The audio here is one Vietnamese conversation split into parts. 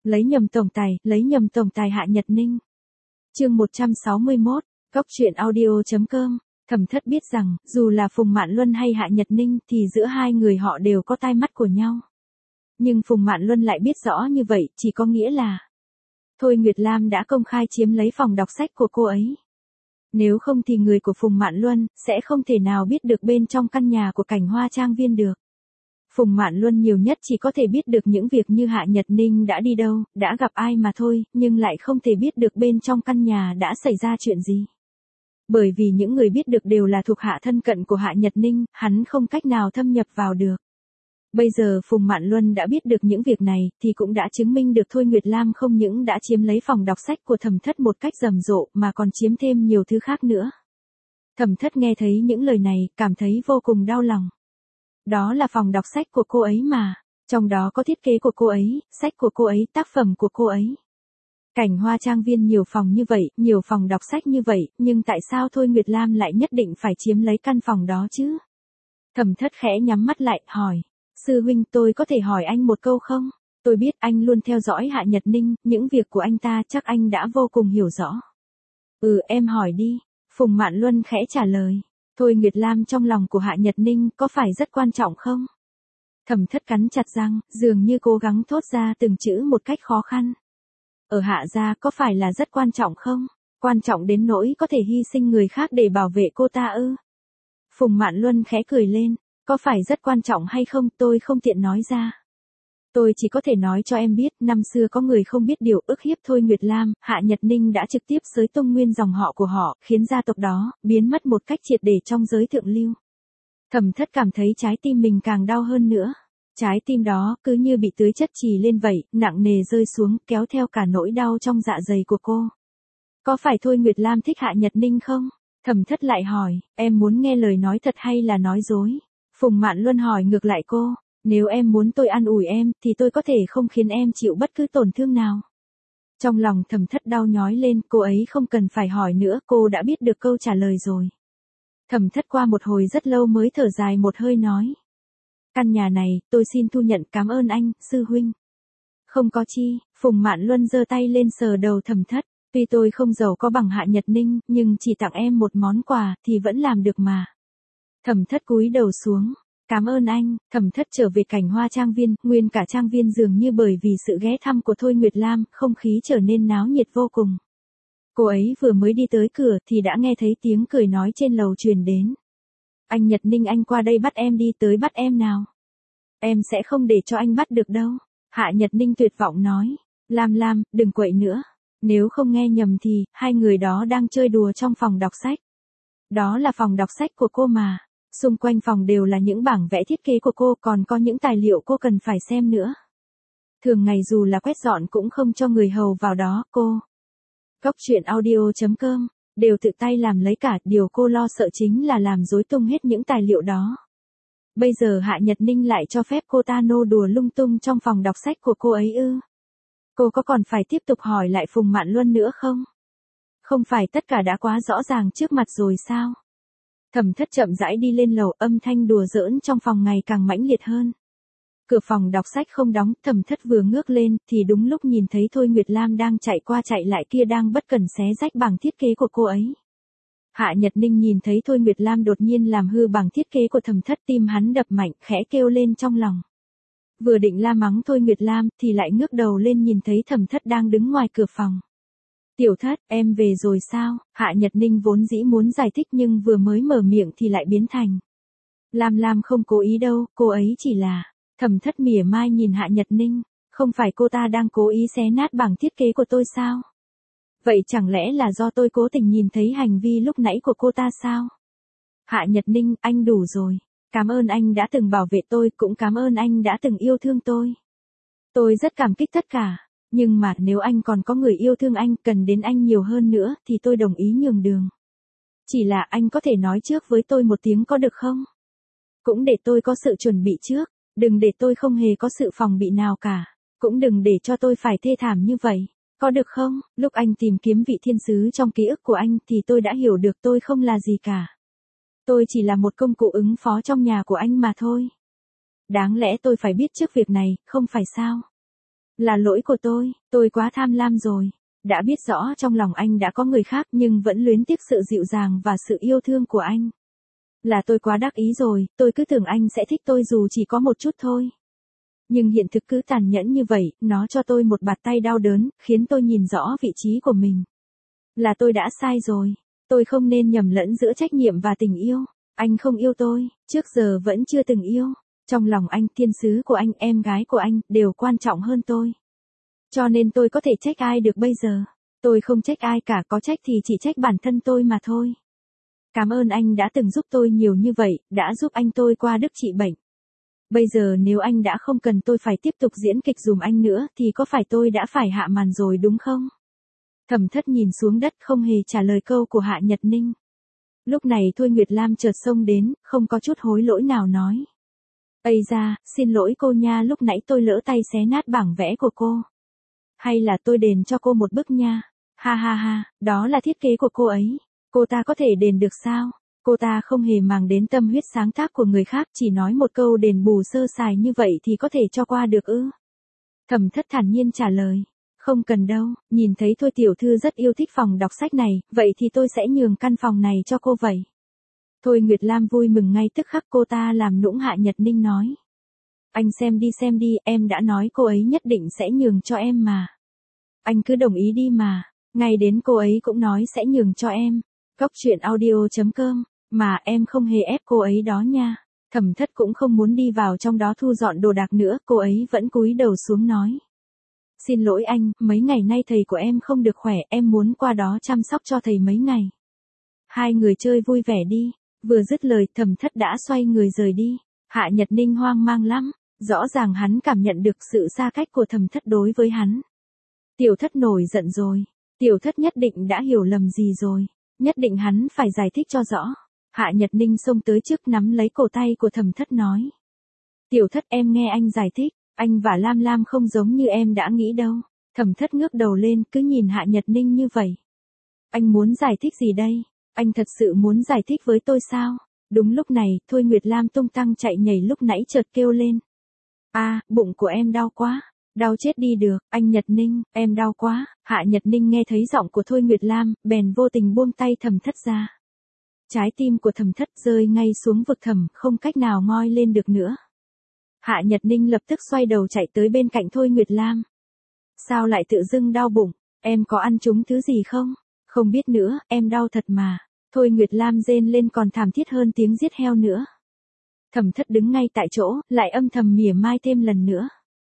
lấy nhầm tổng tài Hạ Nhật Ninh. Chương 161, Góc truyện audio.com. Thẩm Thất biết rằng, dù là Phùng Mạn Luân hay Hạ Nhật Ninh thì giữa hai người họ đều có tai mắt của nhau. Nhưng Phùng Mạn Luân lại biết rõ như vậy, chỉ có nghĩa là Thôi Nguyệt Lam đã công khai chiếm lấy phòng đọc sách của cô ấy. Nếu không thì người của Phùng Mạn Luân sẽ không thể nào biết được bên trong căn nhà của Cảnh Hoa Trang Viên được. Phùng Mạn Luân nhiều nhất chỉ có thể biết được những việc như Hạ Nhật Ninh đã đi đâu, đã gặp ai mà thôi, nhưng lại không thể biết được bên trong căn nhà đã xảy ra chuyện gì. Bởi vì những người biết được đều là thuộc hạ thân cận của Hạ Nhật Ninh, hắn không cách nào thâm nhập vào được. Bây giờ Phùng Mạn Luân đã biết được những việc này, thì cũng đã chứng minh được Thôi Nguyệt Lam không những đã chiếm lấy phòng đọc sách của Thẩm Thất một cách rầm rộ, mà còn chiếm thêm nhiều thứ khác nữa. Thẩm Thất nghe thấy những lời này, cảm thấy vô cùng đau lòng. Đó là phòng đọc sách của cô ấy mà, trong đó có thiết kế của cô ấy, sách của cô ấy, tác phẩm của cô ấy. Cảnh Hoa Trang Viên nhiều phòng như vậy, nhiều phòng đọc sách như vậy, nhưng tại sao Thôi Nguyệt Lam lại nhất định phải chiếm lấy căn phòng đó chứ? Thẩm Thất khẽ nhắm mắt lại, hỏi. Sư huynh, tôi có thể hỏi anh một câu không? Tôi biết anh luôn theo dõi Hạ Nhật Ninh, những việc của anh ta chắc anh đã vô cùng hiểu rõ. Em hỏi đi. Phùng Mạn Luân khẽ trả lời. Thôi Nguyệt Lam trong lòng của Hạ Nhật Ninh có phải rất quan trọng không? Thẩm Thất cắn chặt răng, dường như cố gắng thốt ra từng chữ một cách khó khăn. Ở Hạ gia có phải là rất quan trọng không? Quan trọng đến nỗi có thể hy sinh người khác để bảo vệ cô ta ư? Phùng Mạn Luân khẽ cười lên. Có phải rất quan trọng hay không tôi không tiện nói ra. Tôi chỉ có thể nói cho em biết, năm xưa có người không biết điều ức hiếp Thôi Nguyệt Lam, Hạ Nhật Ninh đã trực tiếp xới tung nguyên dòng họ của họ, khiến gia tộc đó biến mất một cách triệt để trong giới thượng lưu. Thẩm Thất cảm thấy trái tim mình càng đau hơn nữa. Trái tim đó cứ như bị tưới chất chì lên vậy, nặng nề rơi xuống, kéo theo cả nỗi đau trong dạ dày của cô. Có phải Thôi Nguyệt Lam thích Hạ Nhật Ninh không? Thẩm Thất lại hỏi, em muốn nghe lời nói thật hay là nói dối? Phùng Mạn Luân hỏi ngược lại cô, nếu em muốn tôi an ủi em, thì tôi có thể không khiến em chịu bất cứ tổn thương nào. Trong lòng Thẩm Thất đau nhói lên, cô ấy không cần phải hỏi nữa, cô đã biết được câu trả lời rồi. Thẩm Thất qua một hồi rất lâu mới thở dài một hơi nói. Căn nhà này, tôi xin thu nhận, cảm ơn anh, sư huynh. Không có chi, Phùng Mạn Luân giơ tay lên sờ đầu Thẩm Thất, tuy tôi không giàu có bằng Hạ Nhật Ninh, nhưng chỉ tặng em một món quà, thì vẫn làm được mà. Thẩm Thất cúi đầu xuống. Cảm ơn anh. Thẩm Thất trở về Cảnh Hoa Trang Viên, nguyên cả trang viên dường như bởi vì sự ghé thăm của Thôi Nguyệt Lam, không khí trở nên náo nhiệt vô cùng. Cô ấy vừa mới đi tới cửa thì đã nghe thấy tiếng cười nói trên lầu truyền đến. Anh Nhật Ninh, anh qua đây bắt em đi, tới bắt em nào. Em sẽ không để cho anh bắt được đâu. Hạ Nhật Ninh tuyệt vọng nói. Lam Lam, đừng quậy nữa. Nếu không nghe nhầm thì, hai người đó đang chơi đùa trong phòng đọc sách. Đó là phòng đọc sách của cô mà. Xung quanh phòng đều là những bảng vẽ thiết kế của cô, còn có những tài liệu cô cần phải xem nữa. Thường ngày dù là quét dọn cũng không cho người hầu vào đó, cô. Góc truyện audio.com, đều tự tay làm lấy cả, điều cô lo sợ chính là làm rối tung hết những tài liệu đó. Bây giờ Hạ Nhật Ninh lại cho phép cô ta nô đùa lung tung trong phòng đọc sách của cô ấy ư? Cô có còn phải tiếp tục hỏi lại Phùng Mạn Luân nữa không? Không phải tất cả đã quá rõ ràng trước mặt rồi sao? Thẩm Thất chậm rãi đi lên lầu, âm thanh đùa giỡn trong phòng ngày càng mãnh liệt hơn. Cửa phòng đọc sách không đóng, Thẩm Thất vừa ngước lên, thì đúng lúc nhìn thấy Thôi Nguyệt Lam đang chạy qua chạy lại kia, đang bất cẩn xé rách bảng thiết kế của cô ấy. Hạ Nhật Ninh nhìn thấy Thôi Nguyệt Lam đột nhiên làm hư bảng thiết kế của Thẩm Thất, tim hắn đập mạnh, khẽ kêu lên trong lòng. Vừa định la mắng Thôi Nguyệt Lam, thì lại ngước đầu lên nhìn thấy Thẩm Thất đang đứng ngoài cửa phòng. Tiểu Thất, em về rồi sao? Hạ Nhật Ninh vốn dĩ muốn giải thích nhưng vừa mới mở miệng thì lại biến thành. Lam không cố ý đâu, cô ấy chỉ là. Thẩm Thất mỉa mai nhìn Hạ Nhật Ninh, không phải cô ta đang cố ý xé nát bảng thiết kế của tôi sao? Vậy chẳng lẽ là do tôi cố tình nhìn thấy hành vi lúc nãy của cô ta sao? Hạ Nhật Ninh, anh đủ rồi. Cảm ơn anh đã từng bảo vệ tôi, cũng cảm ơn anh đã từng yêu thương tôi. Tôi rất cảm kích tất cả. Nhưng mà nếu anh còn có người yêu thương anh, cần đến anh nhiều hơn nữa, thì tôi đồng ý nhường đường. Chỉ là anh có thể nói trước với tôi một tiếng có được không? Cũng để tôi có sự chuẩn bị trước, đừng để tôi không hề có sự phòng bị nào cả. Cũng đừng để cho tôi phải thê thảm như vậy. Có được không? Lúc anh tìm kiếm vị thiên sứ trong ký ức của anh thì tôi đã hiểu được tôi không là gì cả. Tôi chỉ là một công cụ ứng phó trong nhà của anh mà thôi. Đáng lẽ tôi phải biết trước việc này, không phải sao? Là lỗi của tôi quá tham lam rồi. Đã biết rõ trong lòng anh đã có người khác nhưng vẫn luyến tiếc sự dịu dàng và sự yêu thương của anh. Là tôi quá đắc ý rồi, tôi cứ tưởng anh sẽ thích tôi dù chỉ có một chút thôi. Nhưng hiện thực cứ tàn nhẫn như vậy, nó cho tôi một bạt tay đau đớn, khiến tôi nhìn rõ vị trí của mình. Là tôi đã sai rồi. Tôi không nên nhầm lẫn giữa trách nhiệm và tình yêu. Anh không yêu tôi, trước giờ vẫn chưa từng yêu. Trong lòng anh, thiên sứ của anh, em gái của anh, đều quan trọng hơn tôi. Cho nên tôi có thể trách ai được bây giờ. Tôi không trách ai cả, có trách thì chỉ trách bản thân tôi mà thôi. Cảm ơn anh đã từng giúp tôi nhiều như vậy, đã giúp anh tôi qua đức trị bệnh. Bây giờ nếu anh đã không cần tôi phải tiếp tục diễn kịch dùm anh nữa thì có phải tôi đã phải hạ màn rồi đúng không? Thẩm Thất nhìn xuống đất không hề trả lời câu của Hạ Nhật Ninh. Lúc này Thôi Nguyệt Lam chợt xông đến, không có chút hối lỗi nào nói. Ây da, xin lỗi cô nha, lúc nãy tôi lỡ tay xé nát bảng vẽ của cô. Hay là tôi đền cho cô một bức nha. Ha ha ha, đó là thiết kế của cô ấy. Cô ta có thể đền được sao? Cô ta không hề màng đến tâm huyết sáng tác của người khác, chỉ nói một câu đền bù sơ sài như vậy thì có thể cho qua được ư? Thẩm Thất thản nhiên trả lời. Không cần đâu, nhìn thấy Thôi tiểu thư rất yêu thích phòng đọc sách này, vậy thì tôi sẽ nhường căn phòng này cho cô vậy. Thôi Nguyệt Lam vui mừng ngay tức khắc, cô ta làm nũng Hạ Nhật Ninh nói. Anh xem đi, em đã nói cô ấy nhất định sẽ nhường cho em mà. Anh cứ đồng ý đi mà, ngay đến cô ấy cũng nói sẽ nhường cho em. Góc truyện audio.com, mà em không hề ép cô ấy đó nha. Thẩm Thất cũng không muốn đi vào trong đó thu dọn đồ đạc nữa, cô ấy vẫn cúi đầu xuống nói. Xin lỗi anh, mấy ngày nay thầy của em không được khỏe, em muốn qua đó chăm sóc cho thầy mấy ngày. Hai người chơi vui vẻ đi. Vừa dứt lời, Thẩm Thất đã xoay người rời đi. Hạ Nhật Ninh hoang mang lắm, rõ ràng hắn cảm nhận được sự xa cách của Thẩm Thất đối với hắn. Tiểu Thất nổi giận rồi. Tiểu Thất nhất định đã hiểu lầm gì rồi. Nhất định hắn phải giải thích cho rõ. Hạ Nhật Ninh xông tới trước nắm lấy cổ tay của Thẩm Thất nói. Tiểu Thất, em nghe anh giải thích, anh và Lam Lam không giống như em đã nghĩ đâu. Thẩm Thất ngước đầu lên, cứ nhìn Hạ Nhật Ninh như vậy. Anh muốn giải thích gì đây? Anh thật sự muốn giải thích với tôi sao? Đúng lúc này, Thôi Nguyệt Lam tung tăng chạy nhảy lúc nãy chợt kêu lên. Bụng của em đau quá. Đau chết đi được, anh Nhật Ninh, em đau quá. Hạ Nhật Ninh nghe thấy giọng của Thôi Nguyệt Lam, bèn vô tình buông tay Thẩm Thất ra. Trái tim của Thẩm Thất rơi ngay xuống vực thẳm, không cách nào ngoi lên được nữa. Hạ Nhật Ninh lập tức xoay đầu chạy tới bên cạnh Thôi Nguyệt Lam. Sao lại tự dưng đau bụng? Em có ăn trúng thứ gì không? Không biết nữa, em đau thật mà. Thôi Nguyệt Lam rên lên còn thảm thiết hơn tiếng giết heo nữa. Thẩm Thất đứng ngay tại chỗ, lại âm thầm mỉa mai thêm lần nữa.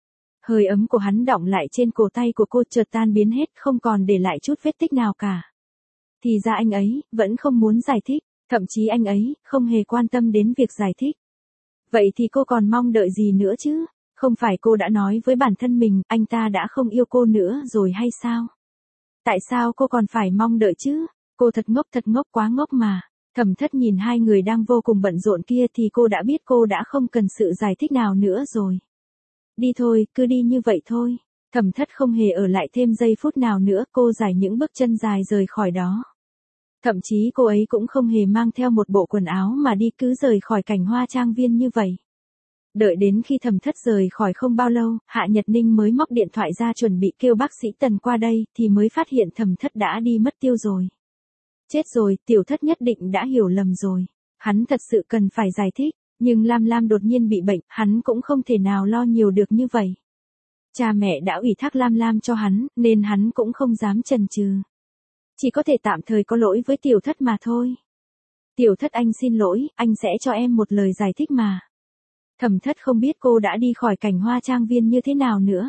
Hơi ấm của hắn đọng lại trên cổ tay của cô chợt tan biến hết, không còn để lại chút vết tích nào cả. Thì ra anh ấy, vẫn không muốn giải thích, thậm chí anh ấy, không hề quan tâm đến việc giải thích. Vậy thì cô còn mong đợi gì nữa chứ? Không phải cô đã nói với bản thân mình, anh ta đã không yêu cô nữa rồi hay sao? Tại sao cô còn phải mong đợi chứ? Cô thật ngốc quá ngốc mà. Thẩm Thất nhìn hai người đang vô cùng bận rộn kia thì cô đã biết cô đã không cần sự giải thích nào nữa rồi. Đi thôi, cứ đi như vậy thôi. Thẩm Thất không hề ở lại thêm giây phút nào nữa, cô giải những bước chân dài rời khỏi đó. Thậm chí cô ấy cũng không hề mang theo một bộ quần áo mà đi, cứ rời khỏi cảnh hoa trang viên như vậy. Đợi đến khi Thẩm Thất rời khỏi không bao lâu, Hạ Nhật Ninh mới móc điện thoại ra chuẩn bị kêu bác sĩ Tần qua đây, thì mới phát hiện Thẩm Thất đã đi mất tiêu rồi. Chết rồi, Tiểu Thất nhất định đã hiểu lầm rồi. Hắn thật sự cần phải giải thích, nhưng Lam Lam đột nhiên bị bệnh, hắn cũng không thể nào lo nhiều được như vậy. Cha mẹ đã ủy thác Lam Lam cho hắn, nên hắn cũng không dám chần chừ. Chỉ có thể tạm thời có lỗi với Tiểu Thất mà thôi. Tiểu Thất, anh xin lỗi, anh sẽ cho em một lời giải thích mà. Thẩm Thất không biết cô đã đi khỏi cảnh hoa trang viên như thế nào nữa.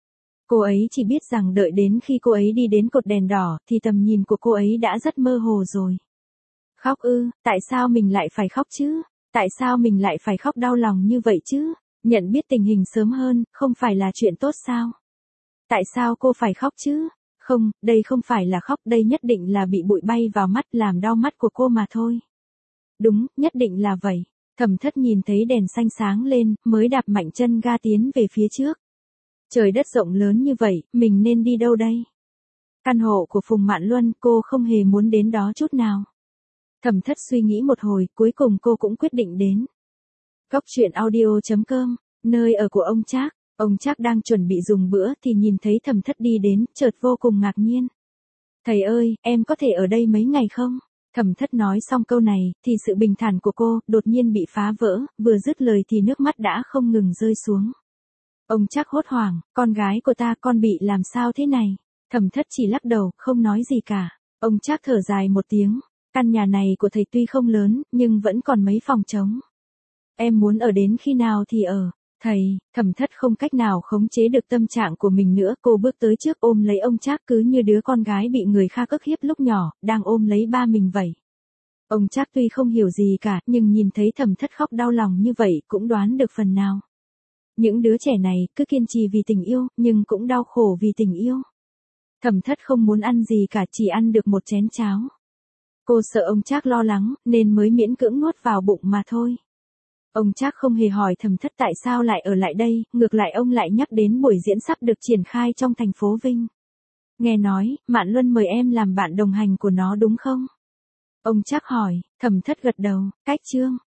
Cô ấy chỉ biết rằng đợi đến khi cô ấy đi đến cột đèn đỏ thì tầm nhìn của cô ấy đã rất mơ hồ rồi. Khóc ư, tại sao mình lại phải khóc chứ? Tại sao mình lại phải khóc đau lòng như vậy chứ? Nhận biết tình hình sớm hơn, không phải là chuyện tốt sao? Tại sao cô phải khóc chứ? Không, đây không phải là khóc, đây nhất định là bị bụi bay vào mắt làm đau mắt của cô mà thôi. Đúng, nhất định là vậy. Thẩm Thất nhìn thấy đèn xanh sáng lên, mới đạp mạnh chân ga tiến về phía trước. Trời đất rộng lớn như vậy, mình nên đi đâu đây? Căn hộ của Phùng Mạn Luân, cô không hề muốn đến đó chút nào. Thẩm Thất suy nghĩ một hồi, cuối cùng cô cũng quyết định đến. Góc truyện audio.com, nơi ở của ông Trác. Ông Trác đang chuẩn bị dùng bữa thì nhìn thấy Thẩm Thất đi đến, chợt vô cùng ngạc nhiên. Thầy ơi, em có thể ở đây mấy ngày không? Thẩm Thất nói xong câu này, thì sự bình thản của cô, đột nhiên bị phá vỡ, vừa dứt lời thì nước mắt đã không ngừng rơi xuống. Ông Trác hốt hoảng, con gái của ta, con bị làm sao thế này? Thẩm Thất chỉ lắc đầu, không nói gì cả. Ông Trác thở dài một tiếng, căn nhà này của thầy tuy không lớn, nhưng vẫn còn mấy phòng trống. Em muốn ở đến khi nào thì ở. Thầy, Thẩm Thất không cách nào khống chế được tâm trạng của mình nữa, cô bước tới trước ôm lấy ông Trác cứ như đứa con gái bị người khác ức hiếp lúc nhỏ, đang ôm lấy ba mình vậy. Ông Trác tuy không hiểu gì cả, nhưng nhìn thấy Thẩm Thất khóc đau lòng như vậy cũng đoán được phần nào. Những đứa trẻ này cứ kiên trì vì tình yêu, nhưng cũng đau khổ vì tình yêu. Thẩm Thất không muốn ăn gì cả, chỉ ăn được một chén cháo. Cô sợ ông Trác lo lắng, nên mới miễn cưỡng nuốt vào bụng mà thôi. Ông Trác không hề hỏi Thẩm Thất tại sao lại ở lại đây, ngược lại ông lại nhắc đến buổi diễn sắp được triển khai trong thành phố Vinh. Nghe nói, Mạn Luân mời em làm bạn đồng hành của nó đúng không? Ông Trác hỏi, Thẩm Thất gật đầu, cách chương.